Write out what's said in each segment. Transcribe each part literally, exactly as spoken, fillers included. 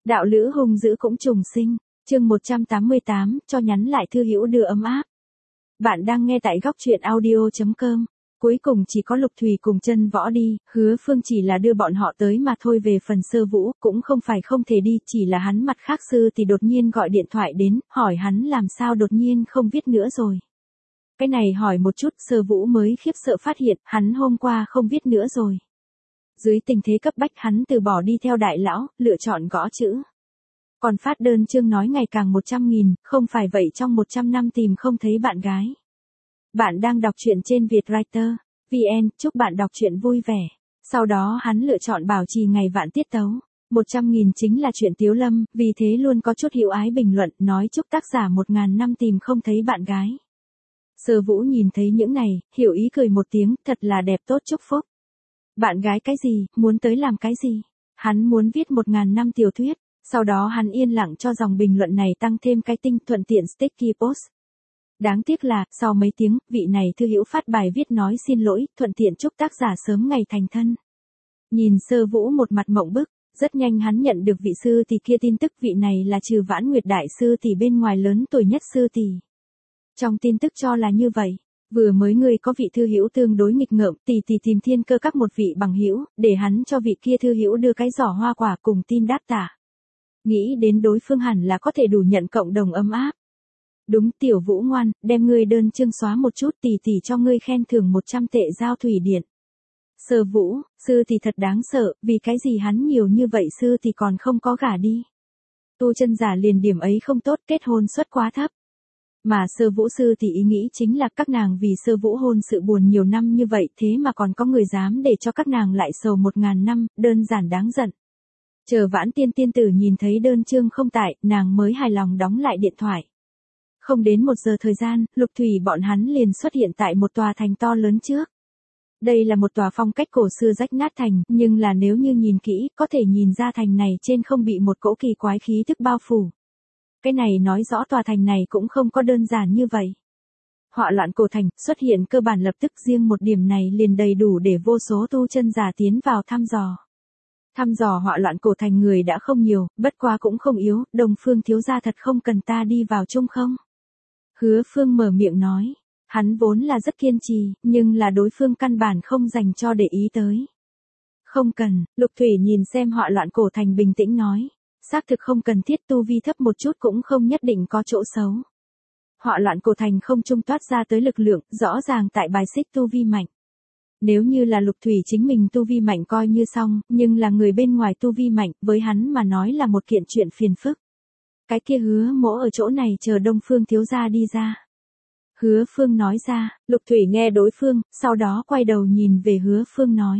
Đạo lữ hung dữ cũng trùng sinh, chương một trăm tám mươi tám, cho nhắn lại thư hữu đưa ấm áp. Bạn đang nghe tại góc truyện audio chấm com. Cuối cùng chỉ có Lục Thủy cùng Chân Võ đi, Hứa Phương chỉ là đưa bọn họ tới mà thôi. Về phần Sơ Vũ, cũng không phải không thể đi, chỉ là hắn mặt khác sư thì đột nhiên gọi điện thoại đến, hỏi hắn làm sao đột nhiên không viết nữa rồi. Cái này hỏi một chút, Sơ Vũ mới khiếp sợ phát hiện, hắn hôm qua không viết nữa rồi. Dưới tình thế cấp bách hắn từ bỏ đi theo đại lão, lựa chọn gõ chữ. Còn phát đơn chương nói ngày càng một trăm nghìn, không phải vậy trong một trăm năm tìm không thấy bạn gái. Bạn đang đọc truyện trên Vietwriter chấm vn, chúc bạn đọc truyện vui vẻ. Sau đó hắn lựa chọn bảo trì ngày vạn tiết tấu. một trăm nghìn chính là chuyện Tiếu Lâm, vì thế luôn có chút hữu ái bình luận nói chúc tác giả một ngàn năm tìm không thấy bạn gái. Sơ Vũ nhìn thấy những này, hiểu ý cười một tiếng, thật là đẹp tốt chúc phúc. Bạn gái cái gì, muốn tới làm cái gì? Hắn muốn viết một ngàn năm tiểu thuyết, sau đó hắn yên lặng cho dòng bình luận này tăng thêm cái tinh thuận tiện sticky post. Đáng tiếc là, sau mấy tiếng, vị này thư hữu phát bài viết nói xin lỗi, thuận tiện chúc tác giả sớm ngày thành thân. Nhìn Sơ Vũ một mặt mộng bức, rất nhanh hắn nhận được vị sư tỷ kia tin tức, vị này là Trừ Vãn Nguyệt đại sư tỷ bên ngoài lớn tuổi nhất sư tỷ. Trong tin tức cho là như vậy. Vừa mới người có vị thư hữu tương đối nghịch ngợm, tỷ tỷ tìm thiên cơ các một vị bằng hữu, để hắn cho vị kia thư hữu đưa cái giỏ hoa quả cùng tin đáp tả. Nghĩ đến đối phương hẳn là có thể đủ nhận cộng đồng ấm áp. Đúng, Tiểu Vũ ngoan, đem ngươi đơn chương xóa một chút, tỷ tỷ cho ngươi khen thưởng một trăm tệ giao thủy điện. Sơ Vũ, sư tỷ thật đáng sợ, vì cái gì hắn nhiều như vậy sư tỷ còn không có gả đi. Tu chân giả liền điểm ấy không tốt, kết hôn suất quá thấp. Mà Sơ Vũ sư thì ý nghĩ chính là các nàng vì Sơ Vũ hôn sự buồn nhiều năm như vậy, thế mà còn có người dám để cho các nàng lại sầu một ngàn năm, đơn giản đáng giận. Chờ Vãn Tiên tiên tử nhìn thấy đơn chương không tại, nàng mới hài lòng đóng lại điện thoại. Không đến một giờ thời gian, Lục Thủy bọn hắn liền xuất hiện tại một tòa thành to lớn trước. Đây là một tòa phong cách cổ xưa rách nát thành, nhưng là nếu như nhìn kỹ, có thể nhìn ra thành này trên không bị một cỗ kỳ quái khí thức bao phủ. Cái này nói rõ tòa thành này cũng không có đơn giản như vậy. Họa loạn cổ thành xuất hiện cơ bản lập tức, riêng một điểm này liền đầy đủ để vô số tu chân giả tiến vào thăm dò. Thăm dò họa loạn cổ thành người đã không nhiều, bất quá cũng không yếu, Đông Phương thiếu gia thật không cần ta đi vào chung không? Hứa Phương mở miệng nói, hắn vốn là rất kiên trì, nhưng là đối phương căn bản không dành cho để ý tới. Không cần, Lục Thủy nhìn xem họa loạn cổ thành bình tĩnh nói. Xác thực không cần thiết, tu vi thấp một chút cũng không nhất định có chỗ xấu. Họa loạn cổ thành không trung toát ra tới lực lượng, rõ ràng tại bài xích tu vi mạnh. Nếu như là Lục Thủy chính mình tu vi mạnh coi như xong, nhưng là người bên ngoài tu vi mạnh, với hắn mà nói là một kiện chuyện phiền phức. Cái kia Hứa Mỗ ở chỗ này chờ Đông Phương thiếu gia đi ra. Hứa Phương nói ra, Lục Thủy nghe đối phương, sau đó quay đầu nhìn về Hứa Phương nói.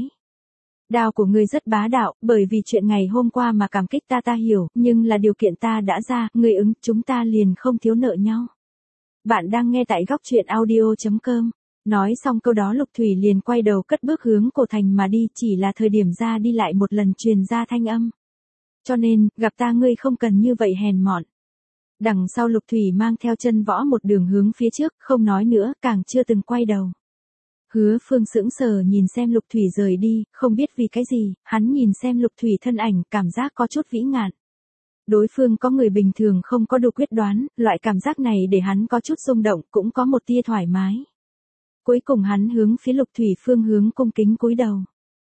Đao của ngươi rất bá đạo, bởi vì chuyện ngày hôm qua mà cảm kích ta ta hiểu, nhưng là điều kiện ta đã ra, ngươi ứng, chúng ta liền không thiếu nợ nhau. Bạn đang nghe tại góc truyện audio chấm com. Nói xong câu đó Lục Thủy liền quay đầu cất bước hướng cổ thành mà đi, chỉ là thời điểm ra đi lại một lần truyền ra thanh âm. Cho nên, gặp ta ngươi không cần như vậy hèn mọn. Đằng sau Lục Thủy mang theo Chân Võ một đường hướng phía trước, không nói nữa, càng chưa từng quay đầu. Hứa Phương sững sờ nhìn xem Lục Thủy rời đi, không biết vì cái gì, hắn nhìn xem Lục Thủy thân ảnh, cảm giác có chút vĩ ngạn. Đối phương có người bình thường không có đủ quyết đoán, loại cảm giác này để hắn có chút rung động, cũng có một tia thoải mái. Cuối cùng hắn hướng phía Lục Thủy phương hướng cung kính cúi đầu.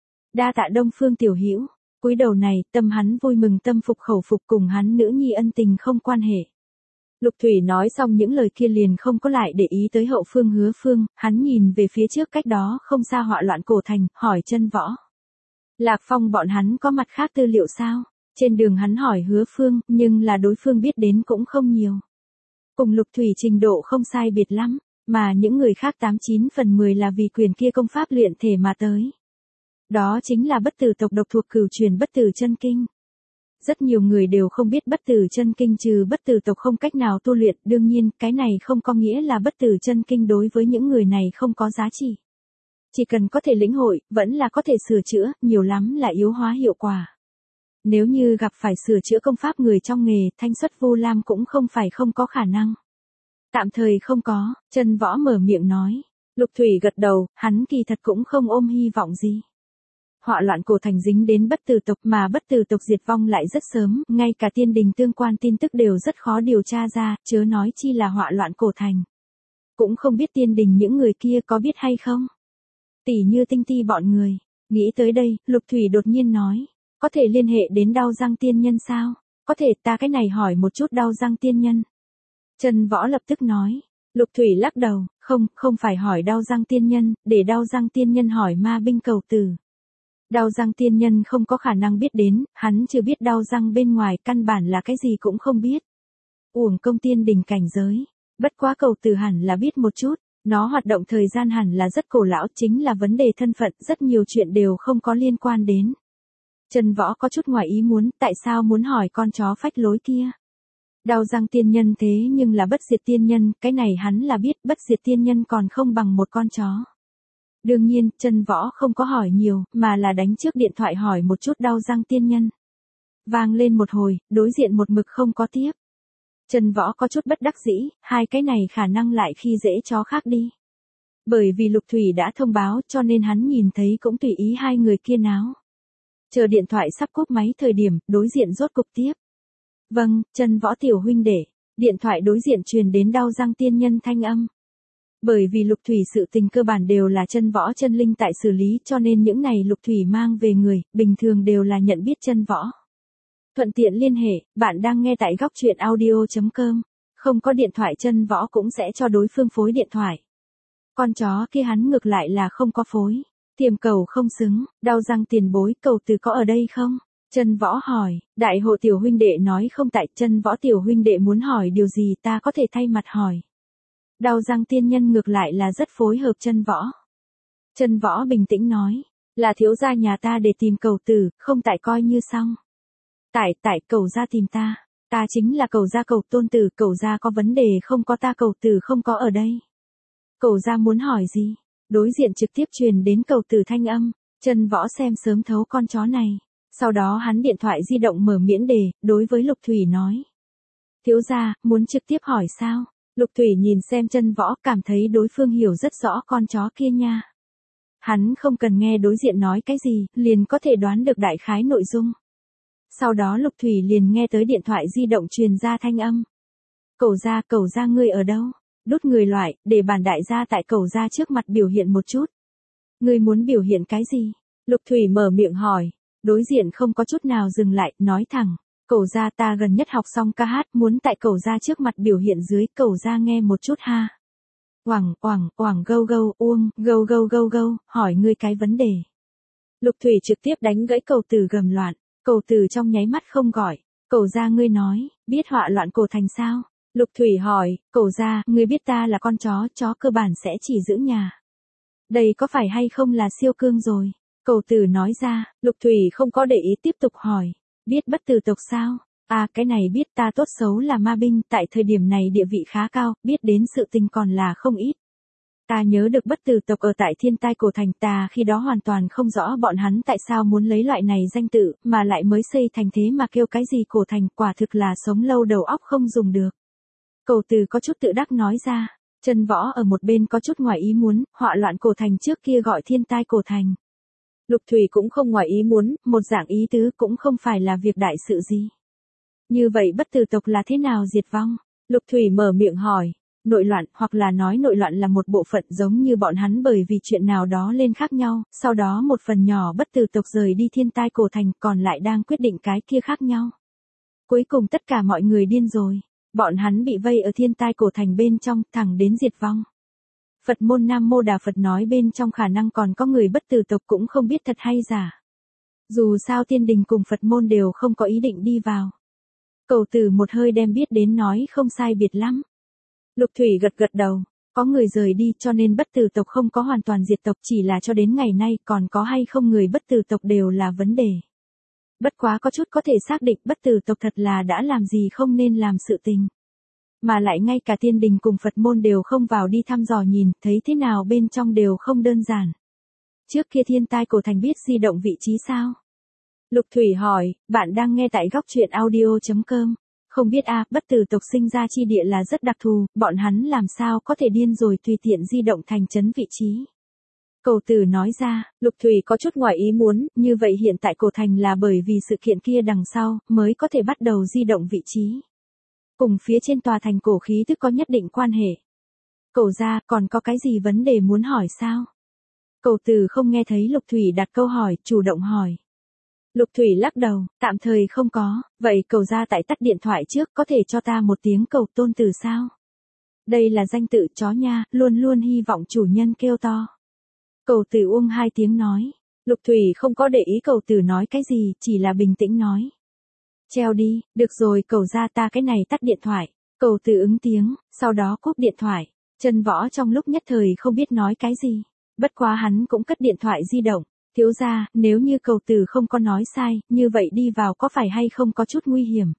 Đa tạ Đông Phương tiểu hữu, cúi đầu này, tâm hắn vui mừng tâm phục khẩu phục, cùng hắn nữ nhi ân tình không quan hệ. Lục Thủy nói xong những lời kia liền không có lại để ý tới hậu phương Hứa Phương, hắn nhìn về phía trước cách đó không xa họa loạn cổ thành, hỏi Chân Võ. Lạc Phong bọn hắn có mặt khác tư liệu sao? Trên đường hắn hỏi Hứa Phương, nhưng là đối phương biết đến cũng không nhiều. Cùng Lục Thủy trình độ không sai biệt lắm, mà những người khác tám chín phần mười là vì quyền kia công pháp luyện thể mà tới. Đó chính là bất tử tộc độc thuộc cửu truyền bất tử chân kinh. Rất nhiều người đều không biết bất tử chân kinh trừ bất tử tộc không cách nào tu luyện, đương nhiên, cái này không có nghĩa là bất tử chân kinh đối với những người này không có giá trị. Chỉ cần có thể lĩnh hội, vẫn là có thể sửa chữa, nhiều lắm là yếu hóa hiệu quả. Nếu như gặp phải sửa chữa công pháp người trong nghề, Thanh Xuất Vu Lam cũng không phải không có khả năng. Tạm thời không có, Chân Võ mở miệng nói. Lục Thủy gật đầu, hắn kỳ thật cũng không ôm hy vọng gì. họa loạn cổ thành dính đến bất tử tộc mà bất tử tộc diệt vong lại rất sớm, ngay cả tiên đình tương quan tin tức đều rất khó điều tra ra, chớ nói chi là họa loạn cổ thành. Cũng không biết tiên đình những người kia có biết hay không. Tỷ như Tinh Ti bọn người, nghĩ tới đây, Lục Thủy đột nhiên nói, có thể liên hệ đến Đao Răng tiên nhân sao? Có thể, ta cái này hỏi một chút Đao Răng tiên nhân. Chân Võ lập tức nói. Lục Thủy lắc đầu, không, không phải hỏi Đao Răng tiên nhân, để Đao Răng tiên nhân hỏi ma binh cầu tử. Đao Răng tiên nhân không có khả năng biết đến, hắn chưa biết Đao Răng bên ngoài, căn bản là cái gì cũng không biết. Uổng công tiên đình cảnh giới, bất quá cầu tử hẳn là biết một chút, nó hoạt động thời gian hẳn là rất cổ lão, chính là vấn đề thân phận, rất nhiều chuyện đều không có liên quan đến. Chân Võ có chút ngoài ý muốn, tại sao muốn hỏi con chó phách lối kia? Đao Răng tiên nhân thế nhưng là bất diệt tiên nhân, cái này hắn là biết, bất diệt tiên nhân còn không bằng một con chó. Đương nhiên, Chân Võ không có hỏi nhiều, mà là đánh trước điện thoại hỏi một chút Đao Răng tiên nhân. Vang lên một hồi, đối diện một mực không có tiếp. Chân Võ có chút bất đắc dĩ, hai cái này khả năng lại khi dễ chó khác đi. Bởi vì Lục Thủy đã thông báo cho nên hắn nhìn thấy cũng tùy ý hai người kia náo. Chờ điện thoại sắp cúp máy thời điểm, đối diện rốt cục tiếp. Vâng, Chân Võ tiểu huynh đệ. Điện thoại đối diện truyền đến Đao Răng tiên nhân thanh âm. Bởi vì Lục Thủy sự tình cơ bản đều là Chân Võ chân linh tại xử lý cho nên những này Lục Thủy mang về người, bình thường đều là nhận biết Chân Võ. Thuận tiện liên hệ, bạn đang nghe tại góc truyện audio chấm com. Không có điện thoại Chân Võ cũng sẽ cho đối phương phối điện thoại. Con chó kia hắn ngược lại là không có phối. Tiềm cầu không xứng, Đao Răng tiền bối cầu từ có ở đây không? Chân Võ hỏi, đại hộ tiểu huynh đệ nói không tại. Chân Võ tiểu huynh đệ muốn hỏi điều gì ta có thể thay mặt hỏi. Đao Răng tiên nhân ngược lại là rất phối hợp Chân Võ. Chân Võ bình tĩnh nói, là thiếu gia nhà ta để tìm cầu tử, không tại coi như xong. Tại, tại, cầu gia tìm ta, ta chính là cầu gia cầu tôn tử, cầu gia có vấn đề không có ta cầu tử không có ở đây. Cầu gia muốn hỏi gì? Đối diện trực tiếp truyền đến cầu tử thanh âm, Chân Võ xem sớm thấu con chó này. Sau đó hắn điện thoại di động mở miễn đề, đối với Lục Thủy nói. Thiếu gia, muốn trực tiếp hỏi sao? Lục Thủy nhìn xem Chân Võ cảm thấy đối phương hiểu rất rõ con chó kia nha. Hắn không cần nghe đối diện nói cái gì, liền có thể đoán được đại khái nội dung. Sau đó Lục Thủy liền nghe tới điện thoại di động truyền ra thanh âm. Cầu gia, cầu gia ngươi ở đâu? Đút người loại, để bản đại gia tại cầu gia trước mặt biểu hiện một chút. Ngươi muốn biểu hiện cái gì? Lục Thủy mở miệng hỏi. Đối diện không có chút nào dừng lại, nói thẳng. Cầu gia ta gần nhất học xong ca hát, muốn tại cầu gia trước mặt biểu hiện dưới, cầu gia nghe một chút ha. Oảng, oảng, oảng gâu gâu, uông, gâu gâu gâu gâu, hỏi ngươi cái vấn đề. Lục Thủy trực tiếp đánh gãy cầu tử gầm loạn. Cầu tử trong nháy mắt không gọi. Cầu gia ngươi nói, biết họa loạn cổ thành sao? Lục Thủy hỏi, cầu gia, ngươi biết ta là con chó, chó cơ bản sẽ chỉ giữ nhà. Đây có phải hay không là siêu cương rồi? Cầu tử nói ra, Lục Thủy không có để ý tiếp tục hỏi. Biết bất tử tộc sao? À cái này biết ta tốt xấu là ma binh, tại thời điểm này địa vị khá cao, biết đến sự tình còn là không ít. Ta nhớ được bất tử tộc ở tại thiên tai cổ thành, ta khi đó hoàn toàn không rõ bọn hắn tại sao muốn lấy loại này danh tự, mà lại mới xây thành thế mà kêu cái gì cổ thành, quả thực là sống lâu đầu óc không dùng được. Cầu từ có chút tự đắc nói ra, Chân Võ ở một bên có chút ngoài ý muốn, họa loạn cổ thành trước kia gọi thiên tai cổ thành. Lục Thủy cũng không ngoài ý muốn, một dạng ý tứ cũng không phải là việc đại sự gì. Như vậy bất tử tộc là thế nào diệt vong? Lục Thủy mở miệng hỏi. Nội loạn, hoặc là nói nội loạn là một bộ phận giống như bọn hắn bởi vì chuyện nào đó lên khác nhau, sau đó một phần nhỏ bất tử tộc rời đi thiên tai cổ thành, còn lại đang quyết định cái kia khác nhau. Cuối cùng tất cả mọi người điên rồi, bọn hắn bị vây ở thiên tai cổ thành bên trong, thẳng đến diệt vong. Phật môn Nam Mô Đà Phật nói bên trong khả năng còn có người bất tử tộc cũng không biết thật hay giả. Dù sao tiên đình cùng Phật môn đều không có ý định đi vào. Cầu tử một hơi đem biết đến nói không sai biệt lắm. Lục Thủy gật gật đầu, có người rời đi cho nên bất tử tộc không có hoàn toàn diệt tộc, chỉ là cho đến ngày nay còn có hay không người bất tử tộc đều là vấn đề. Bất quá có chút có thể xác định bất tử tộc thật là đã làm gì không nên làm sự tình. Mà lại ngay cả tiên đình cùng Phật môn đều không vào đi thăm dò nhìn, thấy thế nào bên trong đều không đơn giản. Trước kia thiên tai cổ thành biết di động vị trí sao? Lục Thủy hỏi, bạn đang nghe tại góc truyện audio chấm com. Không biết a, bất tử tộc sinh ra chi địa là rất đặc thù, bọn hắn làm sao có thể điên rồi tùy tiện di động thành trấn vị trí. Cầu Tử nói ra, Lục Thủy có chút ngoài ý muốn, như vậy hiện tại cổ thành là bởi vì sự kiện kia đằng sau, mới có thể bắt đầu di động vị trí. Cùng phía trên tòa thành cổ khí tức có nhất định quan hệ. Cầu gia, còn có cái gì vấn đề muốn hỏi sao? Cầu Tử không nghe thấy Lục Thủy đặt câu hỏi, chủ động hỏi. Lục Thủy lắc đầu, tạm thời không có, vậy cầu gia tại tắt điện thoại trước có thể cho ta một tiếng cầu tôn từ sao? Đây là danh tự chó nha, luôn luôn hy vọng chủ nhân kêu to. Cầu Tử uông hai tiếng nói. Lục Thủy không có để ý Cầu Tử nói cái gì, chỉ là bình tĩnh nói. Treo đi, được rồi cầu gia ta cái này tắt điện thoại. Cầu Tử ứng tiếng, sau đó cúp điện thoại. Chân Võ trong lúc nhất thời không biết nói cái gì. Bất quá hắn cũng cất điện thoại di động. Thiếu gia, nếu như Cầu Tử không có nói sai, như vậy đi vào có phải hay không có chút nguy hiểm.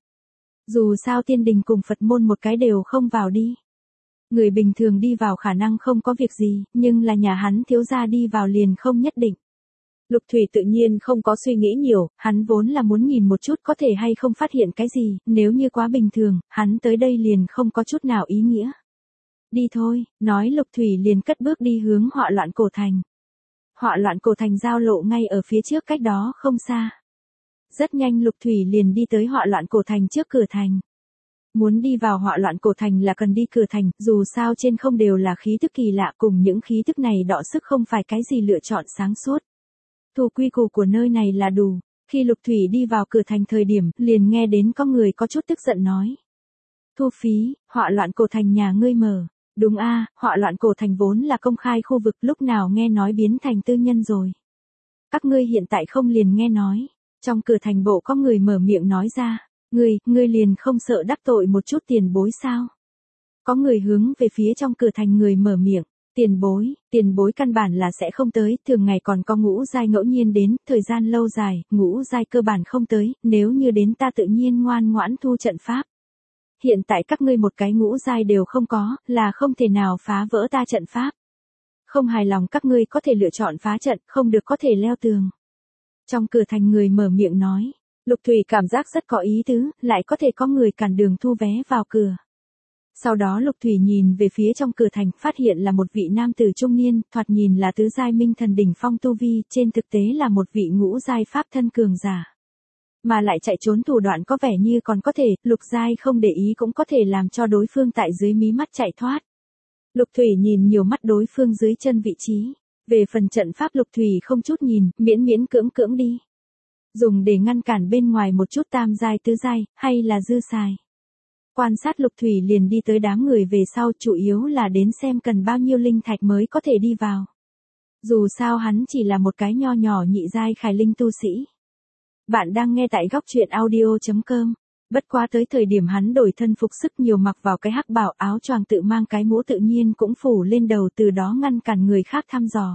Dù sao tiên đình cùng Phật môn một cái đều không vào đi. Người bình thường đi vào khả năng không có việc gì, nhưng là nhà hắn thiếu gia đi vào liền không nhất định. Lục Thủy tự nhiên không có suy nghĩ nhiều, hắn vốn là muốn nhìn một chút có thể hay không phát hiện cái gì, nếu như quá bình thường, hắn tới đây liền không có chút nào ý nghĩa. Đi thôi, nói Lục Thủy liền cất bước đi hướng Họa Loạn Cổ Thành. Họa Loạn Cổ Thành giao lộ ngay ở phía trước cách đó không xa. Rất nhanh Lục Thủy liền đi tới Họa Loạn Cổ Thành trước cửa thành. Muốn đi vào Họa Loạn Cổ Thành là cần đi cửa thành, dù sao trên không đều là khí tức kỳ lạ, cùng những khí tức này đọ sức không phải cái gì lựa chọn sáng suốt. Thu quy củ của nơi này là đủ. Khi Lục Thủy đi vào cửa thành thời điểm, liền nghe đến có người có chút tức giận nói. Thu phí, Họa Loạn Cổ Thành nhà ngươi mở. Đúng a, Họa Loạn Cổ Thành vốn là công khai khu vực, lúc nào nghe nói biến thành tư nhân rồi. Các ngươi hiện tại không liền nghe nói. Trong cửa thành bộ có người mở miệng nói ra. Ngươi, ngươi liền không sợ đắc tội một chút tiền bối sao? Có người hướng về phía trong cửa thành người mở miệng. Tiền bối, tiền bối căn bản là sẽ không tới, thường ngày còn có ngũ giai ngẫu nhiên đến, thời gian lâu dài, ngũ giai cơ bản không tới, nếu như đến ta tự nhiên ngoan ngoãn thu trận pháp. Hiện tại các ngươi một cái ngũ giai đều không có, là không thể nào phá vỡ ta trận pháp. Không hài lòng các ngươi có thể lựa chọn phá trận, không được có thể leo tường. Trong cửa thành người mở miệng nói, Lục Thủy cảm giác rất có ý tứ, lại có thể có người cản đường thu vé vào cửa. Sau đó Lục Thủy nhìn về phía trong cửa thành, phát hiện là một vị nam tử trung niên, thoạt nhìn là tứ giai minh thần đỉnh phong tu vi, trên thực tế là một vị ngũ giai pháp thân cường giả. Mà lại chạy trốn thủ đoạn có vẻ như còn có thể, lục giai không để ý cũng có thể làm cho đối phương tại dưới mí mắt chạy thoát. Lục Thủy nhìn nhiều mắt đối phương dưới chân vị trí. Về phần trận pháp Lục Thủy không chút nhìn, miễn miễn cưỡng cưỡng đi. Dùng để ngăn cản bên ngoài một chút tam giai tứ giai, hay là dư xài. Quan sát Lục Thủy liền đi tới đám người về sau, chủ yếu là đến xem cần bao nhiêu linh thạch mới có thể đi vào. Dù sao hắn chỉ là một cái nho nhỏ nhị giai khải linh tu sĩ. Bạn đang nghe tại góc truyện audio chấm com. Bất quá tới thời điểm hắn đổi thân phục sức nhiều mặc vào cái hắc bào áo choàng tự mang cái mũ tự nhiên cũng phủ lên đầu, từ đó ngăn cản người khác thăm dò.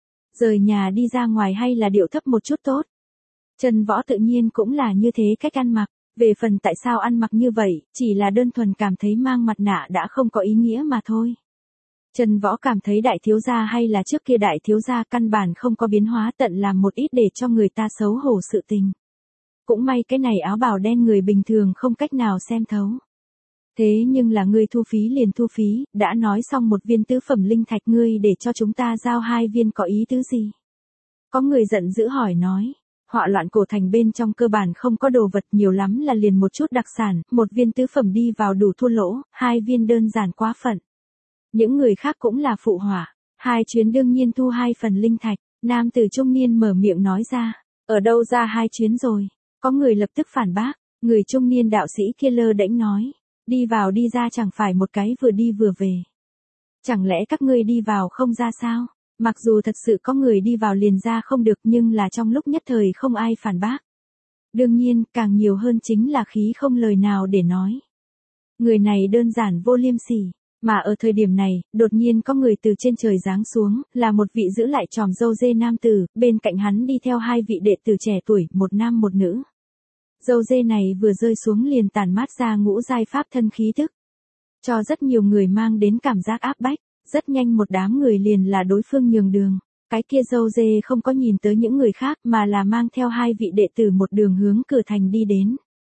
Rời nhà đi ra ngoài hay là điệu thấp một chút tốt. Chân Võ tự nhiên cũng là như thế cách ăn mặc. Về phần tại sao ăn mặc như vậy, chỉ là đơn thuần cảm thấy mang mặt nạ đã không có ý nghĩa mà thôi. Chân Võ cảm thấy đại thiếu gia hay là trước kia đại thiếu gia căn bản không có biến hóa, tận làm một ít để cho người ta xấu hổ sự tình. Cũng may cái này áo bào đen người bình thường không cách nào xem thấu. Thế nhưng là ngươi thu phí liền thu phí, đã nói xong một viên tứ phẩm linh thạch ngươi để cho chúng ta giao hai viên có ý tứ gì? Có người giận dữ hỏi nói. Họa Loạn Cổ Thành bên trong cơ bản không có đồ vật, nhiều lắm là liền một chút đặc sản, một viên tứ phẩm đi vào đủ thua lỗ, hai viên đơn giản quá phận. Những người khác cũng là phụ họa, hai chuyến đương nhiên thu hai phần linh thạch, nam tử trung niên mở miệng nói ra, ở đâu ra hai chuyến rồi, có người lập tức phản bác, người trung niên đạo sĩ kia lơ đễnh nói, đi vào đi ra chẳng phải một cái vừa đi vừa về. Chẳng lẽ các ngươi đi vào không ra sao? Mặc dù thật sự có người đi vào liền ra không được, nhưng là trong lúc nhất thời không ai phản bác. Đương nhiên, càng nhiều hơn chính là khí không lời nào để nói. Người này đơn giản vô liêm sỉ, mà ở thời điểm này, đột nhiên có người từ trên trời giáng xuống, là một vị giữ lại tròm râu dê nam tử, bên cạnh hắn đi theo hai vị đệ tử trẻ tuổi, một nam một nữ. Râu dê này vừa rơi xuống liền tản mát ra ngũ giai pháp thân khí tức, cho rất nhiều người mang đến cảm giác áp bách. Rất nhanh một đám người liền là đối phương nhường đường. Cái kia râu dê không có nhìn tới những người khác mà là mang theo hai vị đệ tử một đường hướng cửa thành đi đến.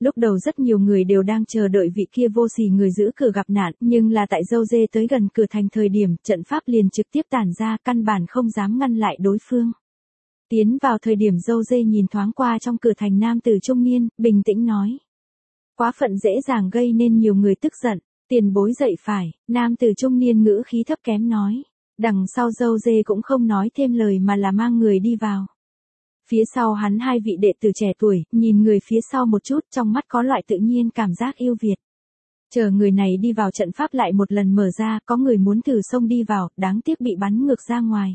Lúc đầu rất nhiều người đều đang chờ đợi vị kia vô sỉ người giữ cửa gặp nạn, nhưng là tại dâu dê tới gần cửa thành thời điểm, trận pháp liền trực tiếp tản ra, căn bản không dám ngăn lại đối phương. Tiến vào thời điểm dâu dê nhìn thoáng qua trong cửa thành nam tử trung niên, bình tĩnh nói. Quá phận dễ dàng gây nên nhiều người tức giận, tiền bối dậy phải, nam tử trung niên ngữ khí thấp kém nói. Đằng sau dâu dê cũng không nói thêm lời mà là mang người đi vào. Phía sau hắn hai vị đệ tử trẻ tuổi, nhìn người phía sau một chút, trong mắt có loại tự nhiên cảm giác yêu Việt. Chờ người này đi vào trận pháp lại một lần mở ra, có người muốn thử xông đi vào, đáng tiếc bị bắn ngược ra ngoài.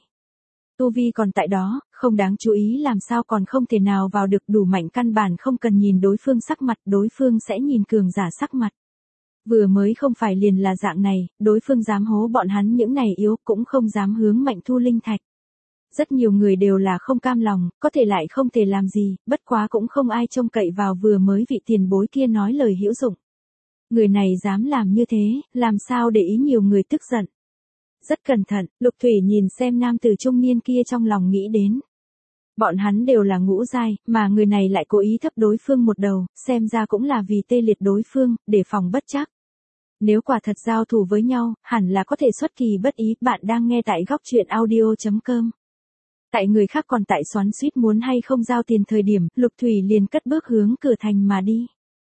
Tu vi còn tại đó, không đáng chú ý làm sao còn không thể nào vào được, đủ mạnh căn bản không cần nhìn đối phương sắc mặt, đối phương sẽ nhìn cường giả sắc mặt. Vừa mới không phải liền là dạng này, đối phương dám hố bọn hắn những này yếu cũng không dám hướng mạnh thu linh thạch. Rất nhiều người đều là không cam lòng, có thể lại không thể làm gì, bất quá cũng không ai trông cậy vào vừa mới vị tiền bối kia nói lời hữu dụng. Người này dám làm như thế, làm sao để ý nhiều người tức giận. Rất cẩn thận, Lục Thủy nhìn xem nam tử trung niên kia trong lòng nghĩ đến. Bọn hắn đều là ngũ giai, mà người này lại cố ý thấp đối phương một đầu, xem ra cũng là vì tê liệt đối phương, để phòng bất trắc. Nếu quả thật giao thủ với nhau, hẳn là có thể xuất kỳ bất ý. Bạn đang nghe tại góc truyện audio chấm com. Tại người khác còn tại xoắn xuýt muốn hay không giao tiền thời điểm, Lục Thủy liền cất bước hướng cửa thành mà đi.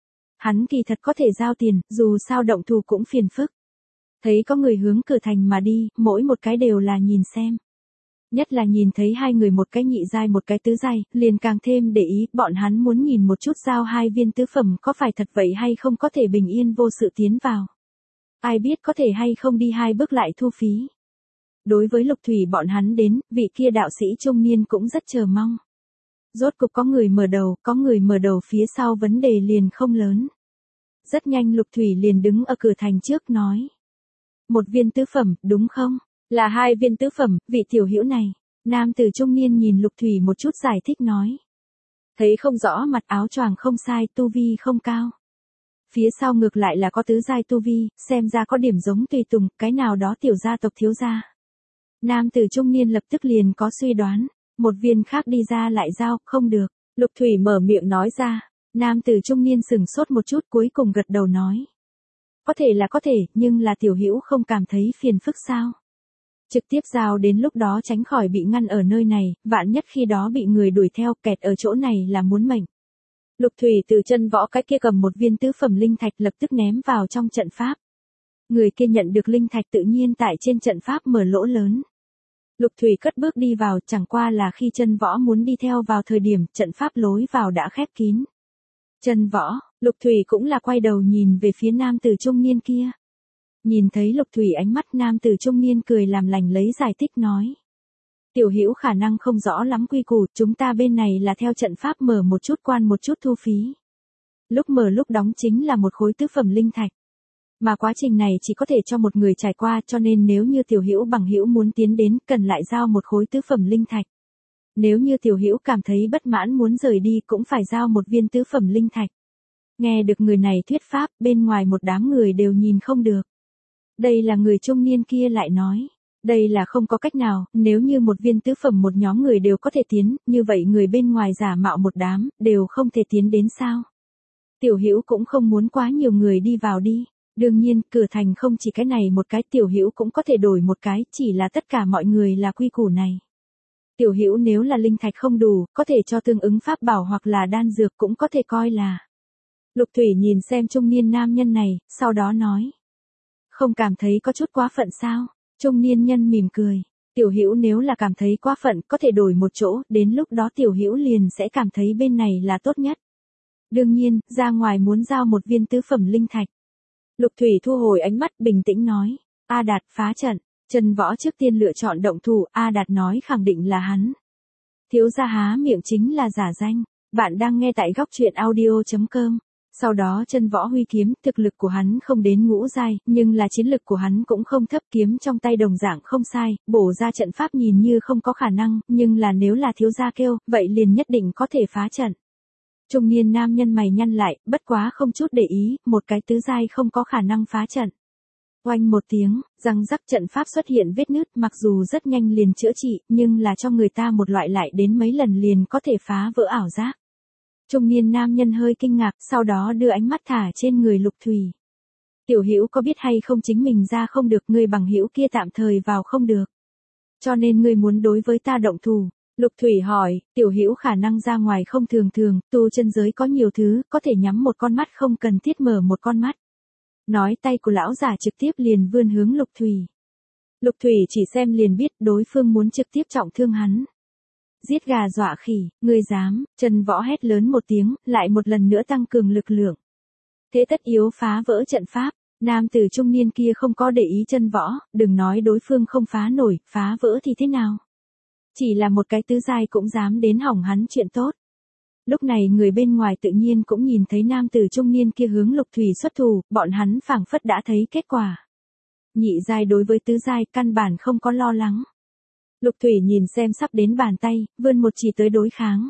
Hắn kỳ thật có thể giao tiền, dù sao động thủ cũng phiền phức. Thấy có người hướng cửa thành mà đi, mỗi một cái đều là nhìn xem. Nhất là nhìn thấy hai người một cái nhị giai một cái tứ giai, liền càng thêm để ý, bọn hắn muốn nhìn một chút giao hai viên tứ phẩm có phải thật vậy hay không có thể bình yên vô sự tiến vào. Ai biết có thể hay không đi hai bước lại thu phí. Đối với Lục Thủy bọn hắn đến, vị kia đạo sĩ trung niên cũng rất chờ mong. Rốt cục có người mở đầu, có người mở đầu phía sau vấn đề liền không lớn. Rất nhanh Lục Thủy liền đứng ở cửa thành trước nói. Một viên tứ phẩm, đúng không? Là hai viên tứ phẩm, vị tiểu hữu này. Nam tử trung niên nhìn Lục Thủy một chút giải thích nói. Thấy không rõ mặt áo choàng không sai, tu vi không cao. Phía sau ngược lại là có tứ giai tu vi, xem ra có điểm giống tùy tùng, cái nào đó tiểu gia tộc thiếu gia. Nam tử trung niên lập tức liền có suy đoán, một viên khác đi ra lại giao, không được. Lục Thủy mở miệng nói ra, nam tử trung niên sừng sốt một chút cuối cùng gật đầu nói. Có thể là có thể, nhưng là tiểu hữu không cảm thấy phiền phức sao? Trực tiếp giao đến lúc đó tránh khỏi bị ngăn ở nơi này, vạn nhất khi đó bị người đuổi theo, kẹt ở chỗ này là muốn mệnh. Lục Thủy từ chân võ cái kia cầm một viên tứ phẩm linh thạch lập tức ném vào trong trận pháp. Người kia nhận được linh thạch tự nhiên tại trên trận pháp mở lỗ lớn. Lục Thủy cất bước đi vào, chẳng qua là khi chân võ muốn đi theo vào thời điểm trận pháp lối vào đã khép kín. Chân võ, Lục Thủy cũng là quay đầu nhìn về phía nam tử trung niên kia. Nhìn thấy Lục Thủy ánh mắt nam tử trung niên cười làm lành lấy giải thích nói. Tiểu hữu khả năng không rõ lắm quy củ, chúng ta bên này là theo trận pháp mở một chút quan một chút thu phí. Lúc mở lúc đóng chính là một khối tứ phẩm linh thạch. Mà quá trình này chỉ có thể cho một người trải qua cho nên nếu như tiểu hữu bằng hữu muốn tiến đến cần lại giao một khối tứ phẩm linh thạch. Nếu như tiểu hữu cảm thấy bất mãn muốn rời đi cũng phải giao một viên tứ phẩm linh thạch. Nghe được người này thuyết pháp bên ngoài một đám người đều nhìn không được. Đây là người trung niên kia lại nói. Đây là không có cách nào, nếu như một viên tứ phẩm một nhóm người đều có thể tiến, như vậy người bên ngoài giả mạo một đám, đều không thể tiến đến sao. Tiểu hữu cũng không muốn quá nhiều người đi vào đi. Đương nhiên, cửa thành không chỉ cái này một cái, tiểu hữu cũng có thể đổi một cái, chỉ là tất cả mọi người là quy củ này. Tiểu hữu nếu là linh thạch không đủ, có thể cho tương ứng pháp bảo hoặc là đan dược cũng có thể coi là. Lục Thủy nhìn xem trung niên nam nhân này, sau đó nói. Không cảm thấy có chút quá phận sao? Trung niên nhân mỉm cười. Tiểu hữu nếu là cảm thấy quá phận, có thể đổi một chỗ, đến lúc đó tiểu hữu liền sẽ cảm thấy bên này là tốt nhất. Đương nhiên, ra ngoài muốn giao một viên tứ phẩm linh thạch. Lục Thủy thu hồi ánh mắt bình tĩnh nói. A Đạt phá trận. Chân võ trước tiên lựa chọn động thủ, A Đạt nói khẳng định là hắn. Thiếu gia há miệng chính là giả danh. Bạn đang nghe tại góc truyện audio chấm com. Sau đó chân võ huy kiếm, thực lực của hắn không đến ngũ giai, nhưng là chiến lực của hắn cũng không thấp, kiếm trong tay đồng dạng không sai, bổ ra trận pháp nhìn như không có khả năng, nhưng là nếu là thiếu gia kêu, vậy liền nhất định có thể phá trận. Trung niên nam nhân mày nhăn lại, bất quá không chút để ý, một cái tứ giai không có khả năng phá trận. Oanh một tiếng, răng rắc trận pháp xuất hiện vết nứt, mặc dù rất nhanh liền chữa trị, nhưng là cho người ta một loại lại đến mấy lần liền có thể phá vỡ ảo giác. Trung niên nam nhân hơi kinh ngạc, sau đó đưa ánh mắt thả trên người Lục Thủy. Tiểu Hữu có biết hay không chính mình ra không được, người bằng hữu kia tạm thời vào không được. Cho nên ngươi muốn đối với ta động thủ. Lục Thủy hỏi, Tiểu Hữu khả năng ra ngoài không thường thường, tu chân giới có nhiều thứ, có thể nhắm một con mắt không cần thiết mở một con mắt. Nói tay của lão giả trực tiếp liền vươn hướng Lục Thủy. Lục Thủy chỉ xem liền biết đối phương muốn trực tiếp trọng thương hắn. Giết gà dọa khỉ, ngươi dám, Trần Võ hét lớn một tiếng, lại một lần nữa tăng cường lực lượng. Thế tất yếu phá vỡ trận pháp, nam tử trung niên kia không có để ý Trần Võ, đừng nói đối phương không phá nổi, phá vỡ thì thế nào. Chỉ là một cái tứ giai cũng dám đến hỏng hắn chuyện tốt. Lúc này người bên ngoài tự nhiên cũng nhìn thấy nam tử trung niên kia hướng Lục Thủy xuất thủ, bọn hắn phảng phất đã thấy kết quả. Nhị giai đối với tứ giai căn bản không có lo lắng. Lục Thủy nhìn xem sắp đến bàn tay, vươn một chỉ tới đối kháng.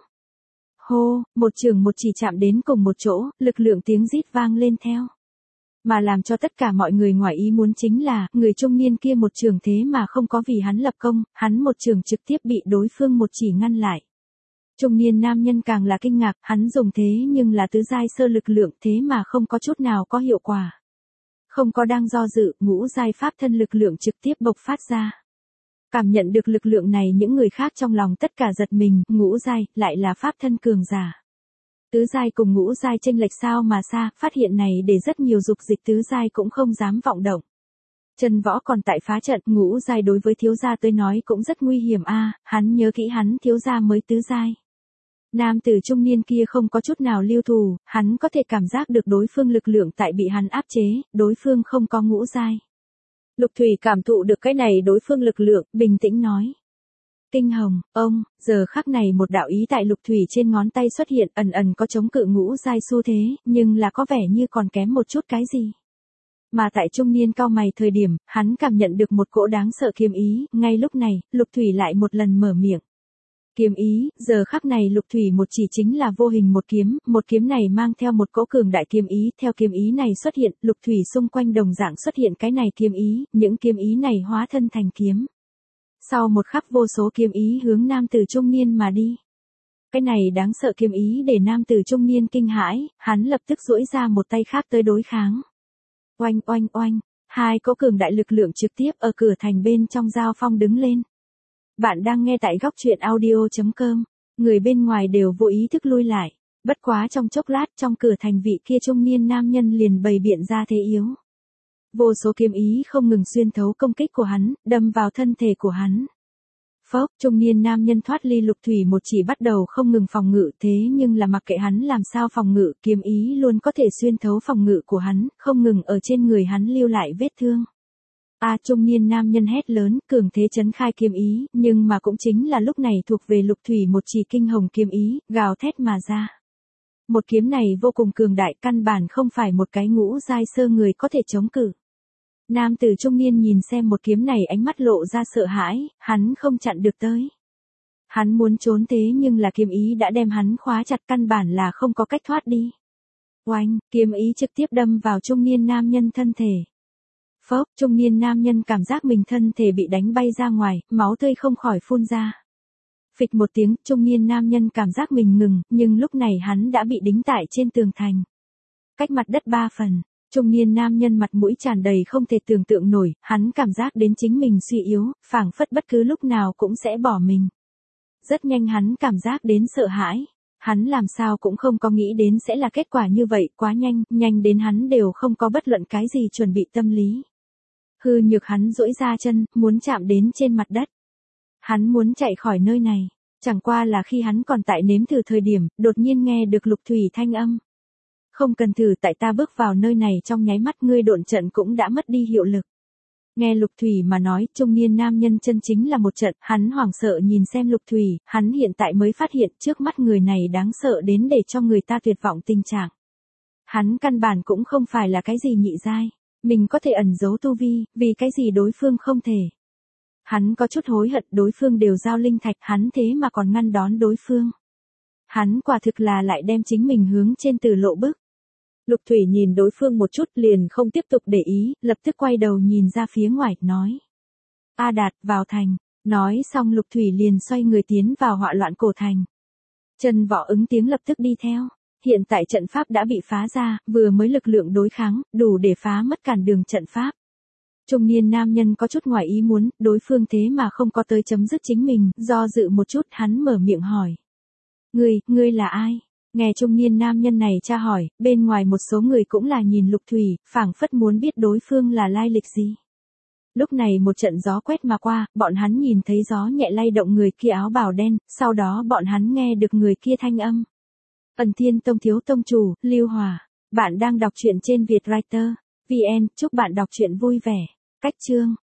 Hô, một trường một chỉ chạm đến cùng một chỗ, lực lượng tiếng rít vang lên theo. Mà làm cho tất cả mọi người ngoài ý muốn chính là, người trung niên kia một trường thế mà không có vì hắn lập công, hắn một trường trực tiếp bị đối phương một chỉ ngăn lại. Trung niên nam nhân càng là kinh ngạc, hắn dùng thế nhưng là tứ giai sơ lực lượng thế mà không có chút nào có hiệu quả. Không có đang do dự, ngũ giai pháp thân lực lượng trực tiếp bộc phát ra. Cảm nhận được lực lượng này những người khác trong lòng tất cả giật mình, ngũ giai, lại là pháp thân cường giả. Tứ giai cùng ngũ giai chênh lệch sao mà xa, phát hiện này để rất nhiều dục dịch tứ giai cũng không dám vọng động. Trần Võ còn tại phá trận, ngũ giai đối với thiếu gia tới nói cũng rất nguy hiểm a, hắn nhớ kỹ hắn thiếu gia mới tứ giai. Nam tử trung niên kia không có chút nào lưu thù, hắn có thể cảm giác được đối phương lực lượng tại bị hắn áp chế, đối phương không có ngũ giai. Lục Thủy cảm thụ được cái này đối phương lực lượng, bình tĩnh nói. Kinh hồng, ông, giờ khắc này một đạo ý tại Lục Thủy trên ngón tay xuất hiện, ẩn ẩn có chống cự ngũ giai xu thế, nhưng là có vẻ như còn kém một chút cái gì. Mà tại trung niên cao mày thời điểm, hắn cảm nhận được một cỗ đáng sợ kiếm ý, ngay lúc này, Lục Thủy lại một lần mở miệng. Kiếm ý, giờ khắc này Lục Thủy một chỉ chính là vô hình một kiếm, một kiếm này mang theo một cỗ cường đại kiếm ý, theo kiếm ý này xuất hiện, Lục Thủy xung quanh đồng dạng xuất hiện cái này kiếm ý, những kiếm ý này hóa thân thành kiếm. Sau một khắc vô số kiếm ý hướng nam tử trung niên mà đi. Cái này đáng sợ kiếm ý để nam tử trung niên kinh hãi, hắn lập tức duỗi ra một tay khác tới đối kháng. Oanh oanh oanh, hai cỗ cường đại lực lượng trực tiếp ở cửa thành bên trong giao phong đứng lên. Bạn đang nghe tại góc truyện audio chấm com, người bên ngoài đều vô ý thức lui lại, bất quá trong chốc lát trong cửa thành vị kia trung niên nam nhân liền bày biện ra thế yếu. Vô số kiếm ý không ngừng xuyên thấu công kích của hắn, đâm vào thân thể của hắn. Phốc, trung niên nam nhân thoát ly Lục Thủy một chỉ bắt đầu không ngừng phòng ngự thế nhưng là mặc kệ hắn làm sao phòng ngự, kiếm ý luôn có thể xuyên thấu phòng ngự của hắn, không ngừng ở trên người hắn lưu lại vết thương. A à, trung niên nam nhân hét lớn, cường thế chấn khai kiếm ý, nhưng mà cũng chính là lúc này thuộc về Lục Thủy một chỉ kinh hồng kiếm ý, gào thét mà ra. Một kiếm này vô cùng cường đại, căn bản không phải một cái ngũ giai sơ người có thể chống cự. Nam tử trung niên nhìn xem một kiếm này ánh mắt lộ ra sợ hãi, hắn không chặn được tới. Hắn muốn trốn thế nhưng là kiếm ý đã đem hắn khóa chặt, căn bản là không có cách thoát đi. Oanh, kiếm ý trực tiếp đâm vào trung niên nam nhân thân thể. Phốc, trung niên nam nhân cảm giác mình thân thể bị đánh bay ra ngoài, máu tươi không khỏi phun ra. Phịch một tiếng, trung niên nam nhân cảm giác mình ngừng, nhưng lúc này hắn đã bị đính tại trên tường thành. Cách mặt đất ba phần, trung niên nam nhân mặt mũi tràn đầy không thể tưởng tượng nổi, hắn cảm giác đến chính mình suy yếu, phảng phất bất cứ lúc nào cũng sẽ bỏ mình. Rất nhanh hắn cảm giác đến sợ hãi. Hắn làm sao cũng không có nghĩ đến sẽ là kết quả như vậy, quá nhanh, nhanh đến hắn đều không có bất luận cái gì chuẩn bị tâm lý. Hư nhược hắn duỗi ra chân, muốn chạm đến trên mặt đất. Hắn muốn chạy khỏi nơi này, chẳng qua là khi hắn còn tại nếm thử thời điểm, đột nhiên nghe được Lục Thủy thanh âm. Không cần thử, tại ta bước vào nơi này trong nháy mắt ngươi độn trận cũng đã mất đi hiệu lực. Nghe Lục Thủy mà nói, trung niên nam nhân chân chính là một trận, hắn hoảng sợ nhìn xem Lục Thủy, hắn hiện tại mới phát hiện trước mắt người này đáng sợ đến để cho người ta tuyệt vọng tình trạng. Hắn căn bản cũng không phải là cái gì nhị giai, mình có thể ẩn giấu tu vi, vì cái gì đối phương không thể. Hắn có chút hối hận, đối phương đều giao linh thạch, hắn thế mà còn ngăn đón đối phương. Hắn quả thực là lại đem chính mình hướng trên từ lộ bức. Lục Thủy nhìn đối phương một chút liền không tiếp tục để ý, lập tức quay đầu nhìn ra phía ngoài, nói. A Đạt, vào thành. Nói xong Lục Thủy liền xoay người tiến vào họa loạn cổ thành. Chân Võ ứng tiếng lập tức đi theo. Hiện tại trận pháp đã bị phá ra, vừa mới lực lượng đối kháng, đủ để phá mất cản đường trận pháp. Trung niên nam nhân có chút ngoài ý muốn, đối phương thế mà không có tới chấm dứt chính mình, do dự một chút hắn mở miệng hỏi. Ngươi, ngươi là ai? Nghe trung niên nam nhân này tra hỏi, bên ngoài một số người cũng là nhìn Lục Thủy, phảng phất muốn biết đối phương là lai lịch gì. Lúc này một trận gió quét mà qua, bọn hắn nhìn thấy gió nhẹ lay động người kia áo bào đen, sau đó bọn hắn nghe được người kia thanh âm. Ẩn Thiên Tông thiếu tông chủ, Lưu Hòa. Bạn đang đọc truyện trên Vietwriter. vê en, chúc bạn đọc truyện vui vẻ. Cách chương.